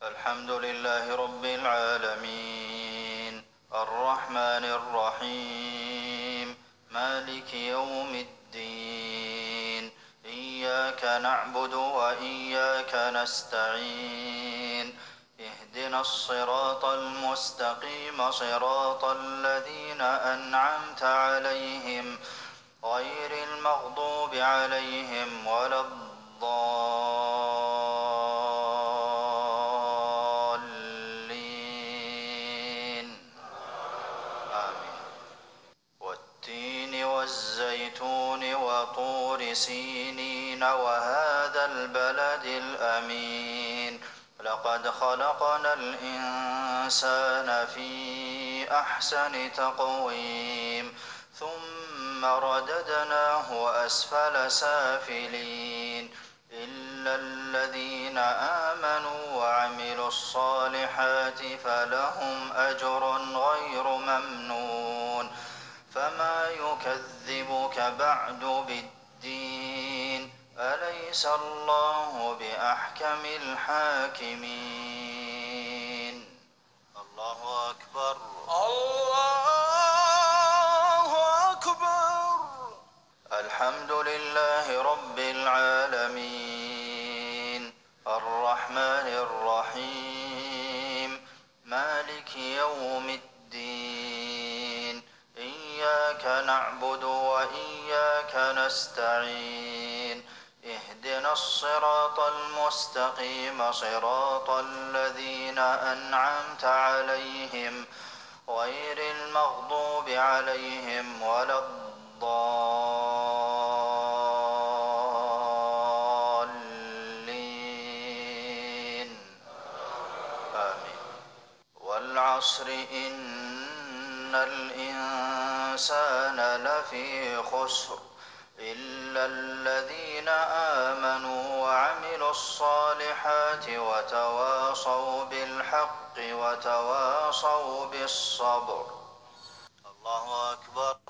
الحمد لله رب العالمين الرحمن الرحيم مالك يوم الدين إياك نعبد وإياك نستعين اهدنا الصراط المستقيم صراط الذين أنعمت عليهم غير المغضوب عليهم ولا الضالين آمين. والتين والزيتون وطور سينين وهذا البلد الأمين لقد خلقنا الإنسان في أحسن تقويم ثم رددناه أسفل سافلين إلا الذين آمنوا وعملوا الصالحات فلهم أجر غير ممنون فما يكذبك بعد بالدين أليس الله بأحكم الحاكمين الله أكبر الله أكبر الحمد لله رب العالمين الرحمن الرحيم مالك يوم الدين إياك نعبد وإياك نستعين اهدنا الصراط المستقيم صراط الذين أنعمت عليهم غير المغضوب عليهم ولا الضالين آمين. والعصر إن الإنسان لفي خسر إلا الذين آمنوا وعملوا الصالحات وتواصوا بالحق وتواصوا بالصبر الله أكبر